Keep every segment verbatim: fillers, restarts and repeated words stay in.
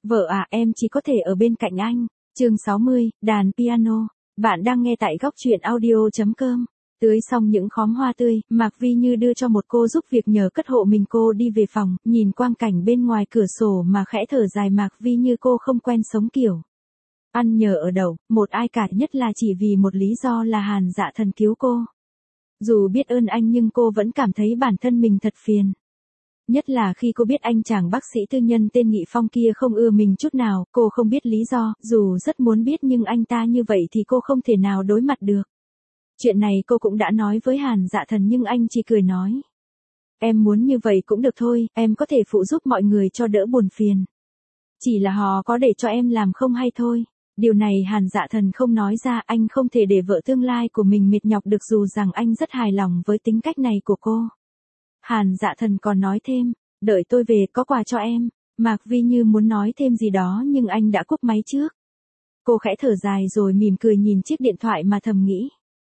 Vợ à, em chỉ có thể ở bên cạnh anh. Chương sáu mươi, đàn piano. Bạn đang nghe tại góc truyện audio chấm com. Tưới xong những khóm hoa tươi, Mạc Vi Như đưa cho một cô giúp việc nhờ cất hộ mình cô đi về phòng, nhìn quang cảnh bên ngoài cửa sổ mà khẽ thở dài. Mạc Vi Như cô không quen sống kiểu ăn nhờ ở đậu, một ai cả, nhất là chỉ vì một lý do là Hàn Dạ Thần cứu cô. Dù biết ơn anh nhưng cô vẫn cảm thấy bản thân mình thật phiền. Nhất là khi cô biết anh chàng bác sĩ tư nhân tên Nghị Phong kia không ưa mình chút nào, cô không biết lý do, dù rất muốn biết nhưng anh ta như vậy thì cô không thể nào đối mặt được. Chuyện này cô cũng đã nói với Hàn Dạ Thần nhưng anh chỉ cười nói. Em muốn như vậy cũng được thôi, em có thể phụ giúp mọi người cho đỡ buồn phiền. Chỉ là họ có để cho em làm không hay thôi. Điều này Hàn Dạ Thần không nói ra, anh không thể để vợ tương lai của mình mệt nhọc được dù rằng anh rất hài lòng với tính cách này của cô. Hàn Dạ Thần còn nói thêm, đợi tôi về có quà cho em. Mạc Vi Như muốn nói thêm gì đó nhưng anh đã cúp máy trước. Cô khẽ thở dài rồi mỉm cười nhìn chiếc điện thoại mà thầm nghĩ.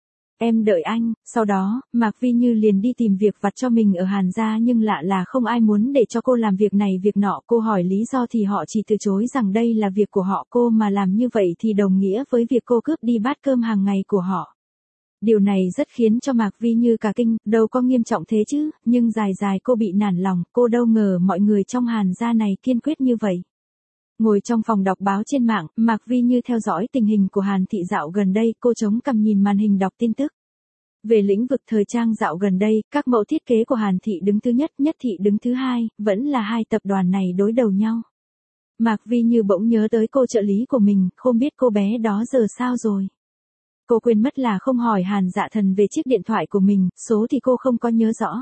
Em đợi anh. Sau đó, Mạc Vi Như liền đi tìm việc vặt cho mình ở Hàn gia nhưng lạ là không ai muốn để cho cô làm việc này việc nọ. Cô hỏi lý do thì họ chỉ từ chối rằng đây là việc của họ, cô mà làm như vậy thì đồng nghĩa với việc cô cướp đi bát cơm hàng ngày của họ. Điều này rất khiến cho Mạc Vi Như cả kinh, đâu có nghiêm trọng thế chứ, nhưng dài dài cô bị nản lòng, cô đâu ngờ mọi người trong Hàn gia này kiên quyết như vậy. Ngồi trong phòng đọc báo trên mạng, Mạc Vi Như theo dõi tình hình của Hàn thị dạo gần đây, cô chống cằm nhìn màn hình đọc tin tức. Về lĩnh vực thời trang dạo gần đây, các mẫu thiết kế của Hàn thị đứng thứ nhất, Nhất thị đứng thứ hai, vẫn là hai tập đoàn này đối đầu nhau. Mạc Vi Như bỗng nhớ tới cô trợ lý của mình, không biết cô bé đó giờ sao rồi. Cô quên mất là không hỏi Hàn Dạ Thần về chiếc điện thoại của mình, số thì cô không có nhớ rõ.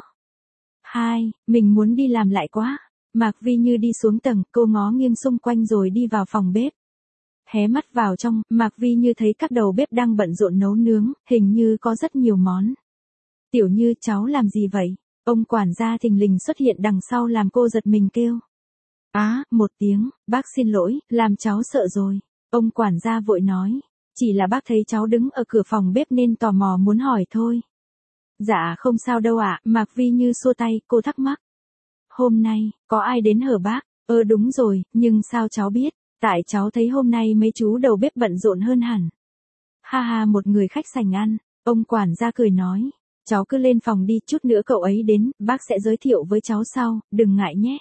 Hai, mình muốn đi làm lại quá. Mạc Vi Như đi xuống tầng, cô ngó nghiêng xung quanh rồi đi vào phòng bếp. Hé mắt vào trong, Mạc Vi Như thấy các đầu bếp đang bận rộn nấu nướng, hình như có rất nhiều món. Tiểu Như, cháu làm gì vậy? Ông quản gia thình lình xuất hiện đằng sau làm cô giật mình kêu. Á, một tiếng, bác xin lỗi, làm cháu sợ rồi. Ông quản gia vội nói. Chỉ là bác thấy cháu đứng ở cửa phòng bếp nên tò mò muốn hỏi thôi. Dạ không sao đâu ạ, Mạc Vi Như xua tay, cô thắc mắc. Hôm nay, có ai đến hở bác? Ơ ừ, đúng rồi, nhưng sao cháu biết? Tại cháu thấy hôm nay mấy chú đầu bếp bận rộn hơn hẳn. Ha ha, một người khách sành ăn. Ông quản gia cười nói. Cháu cứ lên phòng đi, chút nữa cậu ấy đến, bác sẽ giới thiệu với cháu sau, đừng ngại nhé.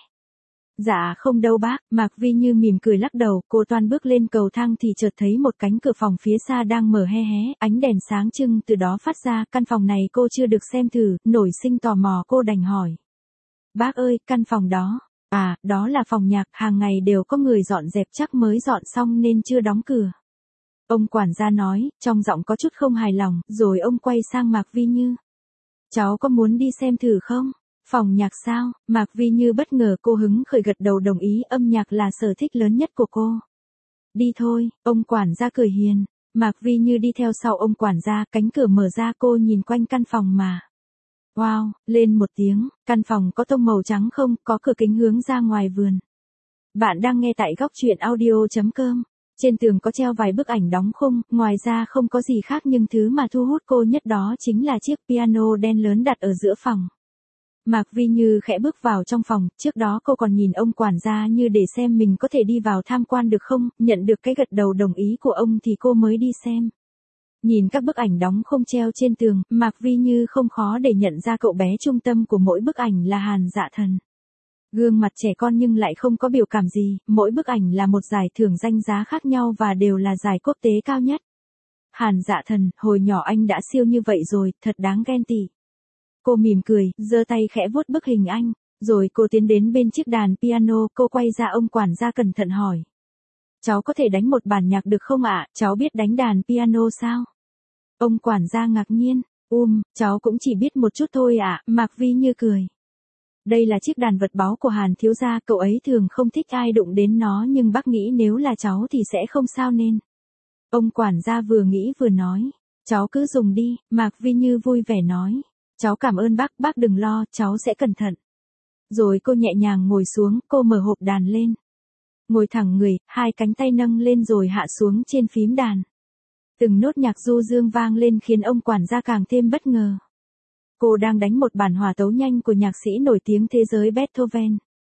Dạ không đâu bác, Mạc Vi Như mỉm cười lắc đầu, cô toan bước lên cầu thang thì chợt thấy một cánh cửa phòng phía xa đang mở hé hé, ánh đèn sáng trưng từ đó phát ra, căn phòng này cô chưa được xem thử, nổi sinh tò mò cô đành hỏi. Bác ơi, căn phòng đó, à, đó là phòng nhạc, hàng ngày đều có người dọn dẹp chắc mới dọn xong nên chưa đóng cửa. Ông quản gia nói, trong giọng có chút không hài lòng, rồi ông quay sang Mạc Vi Như. Cháu có muốn đi xem thử không? Phòng nhạc sao? Mạc Vi Như bất ngờ, cô hứng khởi gật đầu đồng ý, âm nhạc là sở thích lớn nhất của cô. Đi thôi, ông quản gia cười hiền. Mạc Vi Như đi theo sau ông quản gia, cánh cửa mở ra, cô nhìn quanh căn phòng mà. Wow, lên một tiếng, căn phòng có tông màu trắng không, có cửa kính hướng ra ngoài vườn. Bạn đang nghe tại góc truyện audio chấm com. Trên tường có treo vài bức ảnh đóng khung, ngoài ra không có gì khác nhưng thứ mà thu hút cô nhất đó chính là chiếc piano đen lớn đặt ở giữa phòng. Mạc Vi Như khẽ bước vào trong phòng, trước đó cô còn nhìn ông quản gia như để xem mình có thể đi vào tham quan được không, nhận được cái gật đầu đồng ý của ông thì cô mới đi xem. Nhìn các bức ảnh đóng khung treo trên tường, Mạc Vi Như không khó để nhận ra cậu bé trung tâm của mỗi bức ảnh là Hàn Dạ Thần. Gương mặt trẻ con nhưng lại không có biểu cảm gì, mỗi bức ảnh là một giải thưởng danh giá khác nhau và đều là giải quốc tế cao nhất. Hàn Dạ Thần, hồi nhỏ anh đã siêu như vậy rồi, thật đáng ghen tị. Cô mỉm cười, giơ tay khẽ vuốt bức hình anh, rồi cô tiến đến bên chiếc đàn piano, cô quay ra ông quản gia cẩn thận hỏi. Cháu có thể đánh một bản nhạc được không ạ, cháu biết đánh đàn piano sao? Ông quản gia ngạc nhiên, um, cháu cũng chỉ biết một chút thôi ạ, Mạc Vi Như cười. Đây là chiếc đàn vật báu của Hàn thiếu gia, cậu ấy thường không thích ai đụng đến nó nhưng bác nghĩ nếu là cháu thì sẽ không sao nên. Ông quản gia vừa nghĩ vừa nói, cháu cứ dùng đi, Mạc Vi Như vui vẻ nói. Cháu cảm ơn bác, bác đừng lo, cháu sẽ cẩn thận. Rồi cô nhẹ nhàng ngồi xuống, cô mở hộp đàn lên. Ngồi thẳng người, hai cánh tay nâng lên rồi hạ xuống trên phím đàn. Từng nốt nhạc du dương vang lên khiến ông quản gia càng thêm bất ngờ. Cô đang đánh một bản hòa tấu nhanh của nhạc sĩ nổi tiếng thế giới Beethoven.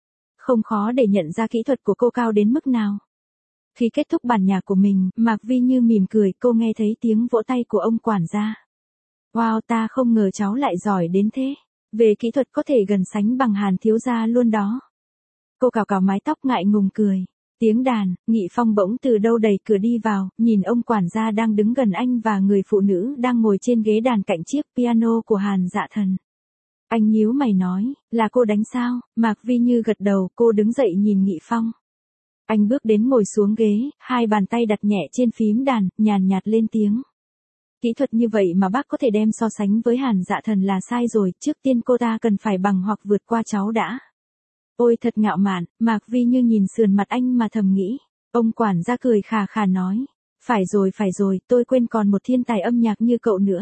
Không khó để nhận ra kỹ thuật của cô cao đến mức nào. Khi kết thúc bản nhạc của mình, Mạc Vi Như mỉm cười, cô nghe thấy tiếng vỗ tay của ông quản gia. Wow, ta không ngờ cháu lại giỏi đến thế. Về kỹ thuật có thể gần sánh bằng Hàn thiếu gia luôn đó. Cô cào cào mái tóc ngại ngùng cười. Tiếng đàn, Nghị Phong bỗng từ đâu đẩy cửa đi vào, nhìn ông quản gia đang đứng gần anh và người phụ nữ đang ngồi trên ghế đàn cạnh chiếc piano của Hàn Dạ Thần. Anh nhíu mày nói, là cô đánh sao? Mạc Vi Như gật đầu, cô đứng dậy nhìn Nghị Phong. Anh bước đến ngồi xuống ghế, hai bàn tay đặt nhẹ trên phím đàn, nhàn nhạt lên tiếng. Kỹ thuật như vậy mà bác có thể đem so sánh với Hàn Dạ Thần là sai rồi, trước tiên cô ta cần phải bằng hoặc vượt qua cháu đã. Ôi thật ngạo mạn, Mạc Vi Như nhìn sườn mặt anh mà thầm nghĩ. Ông quản gia cười khà khà nói. Phải rồi phải rồi, tôi quên còn một thiên tài âm nhạc như cậu nữa.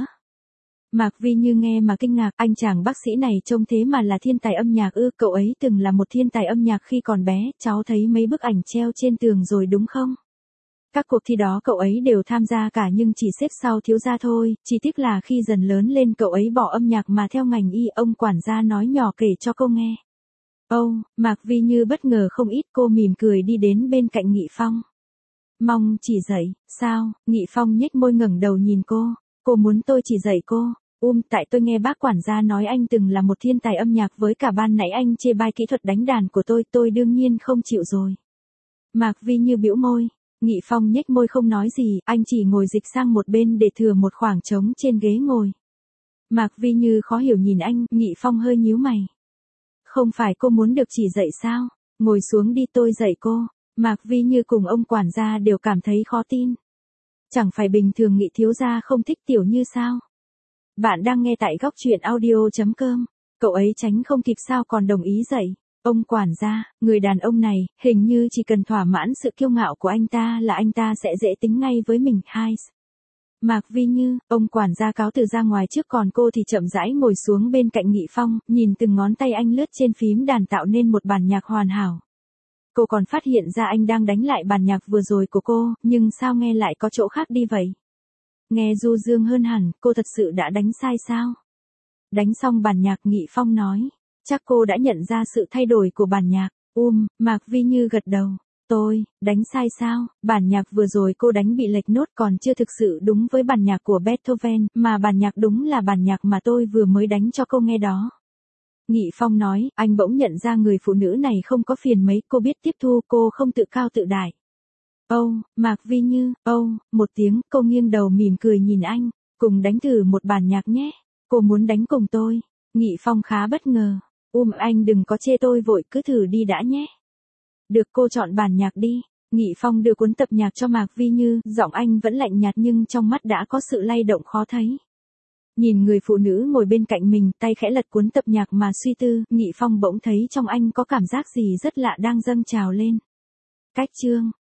Mạc Vi Như nghe mà kinh ngạc, anh chàng bác sĩ này trông thế mà là thiên tài âm nhạc ư? Cậu ấy từng là một thiên tài âm nhạc khi còn bé, cháu thấy mấy bức ảnh treo trên tường rồi đúng không? Các cuộc thi đó cậu ấy đều tham gia cả nhưng chỉ xếp sau thiếu gia thôi, chỉ tiếc là khi dần lớn lên cậu ấy bỏ âm nhạc mà theo ngành y. Ông quản gia nói nhỏ kể cho cô nghe. Âu, oh, Mạc Vi Như bất ngờ không ít, cô mỉm cười đi đến bên cạnh Nghị Phong. Mong chỉ dạy, sao? Nghị Phong nhếch môi ngẩng đầu nhìn cô. Cô muốn tôi chỉ dạy cô? Um, tại tôi nghe bác quản gia nói anh từng là một thiên tài âm nhạc, với cả ban nãy anh chê bai kỹ thuật đánh đàn của tôi, tôi đương nhiên không chịu rồi. Mạc Vi Như bĩu môi. Nghị Phong nhếch môi không nói gì, anh chỉ ngồi dịch sang một bên để thừa một khoảng trống trên ghế ngồi. Mạc Vi Như khó hiểu nhìn anh, Nghị Phong hơi nhíu mày. Không phải cô muốn được chỉ dạy sao? Ngồi xuống đi tôi dạy cô. Mạc Vi Như cùng ông quản gia đều cảm thấy khó tin. Chẳng phải bình thường Nghị thiếu gia không thích Tiểu Như sao? Bạn đang nghe tại góc truyện audio chấm com. Cậu ấy tránh không kịp sao còn đồng ý dạy. Ông quản gia, người đàn ông này, hình như chỉ cần thỏa mãn sự kiêu ngạo của anh ta là anh ta sẽ dễ tính ngay với mình. Hai. Mạc Vi Như, ông quản gia cáo từ ra ngoài trước, còn cô thì chậm rãi ngồi xuống bên cạnh Nghị Phong, nhìn từng ngón tay anh lướt trên phím đàn tạo nên một bản nhạc hoàn hảo. Cô còn phát hiện ra anh đang đánh lại bản nhạc vừa rồi của cô, nhưng sao nghe lại có chỗ khác đi vậy? Nghe du dương hơn hẳn, cô thật sự đã đánh sai sao? Đánh xong bản nhạc, Nghị Phong nói. Chắc cô đã nhận ra sự thay đổi của bản nhạc. Um, Mạc Vi Như gật đầu. Tôi, đánh sai sao? Bản nhạc vừa rồi cô đánh bị lệch nốt, còn chưa thực sự đúng với bản nhạc của Beethoven, mà bản nhạc đúng là bản nhạc mà tôi vừa mới đánh cho cô nghe đó. Nghị Phong nói, anh bỗng nhận ra người phụ nữ này không có phiền mấy, cô biết tiếp thu, cô không tự cao tự đại. Âu, oh, Mạc Vi Như, âu, oh, một tiếng, cô nghiêng đầu mỉm cười nhìn anh, cùng đánh thử một bản nhạc nhé. Cô muốn đánh cùng tôi. Nghị Phong khá bất ngờ. Um, anh đừng có chê tôi vội, cứ thử đi đã nhé. Được, cô chọn bản nhạc đi. Nghị Phong đưa cuốn tập nhạc cho Mạc Vi Như, giọng anh vẫn lạnh nhạt nhưng trong mắt đã có sự lay động khó thấy. Nhìn người phụ nữ ngồi bên cạnh mình, tay khẽ lật cuốn tập nhạc mà suy tư, Nghị Phong bỗng thấy trong anh có cảm giác gì rất lạ đang dâng trào lên. Cách chương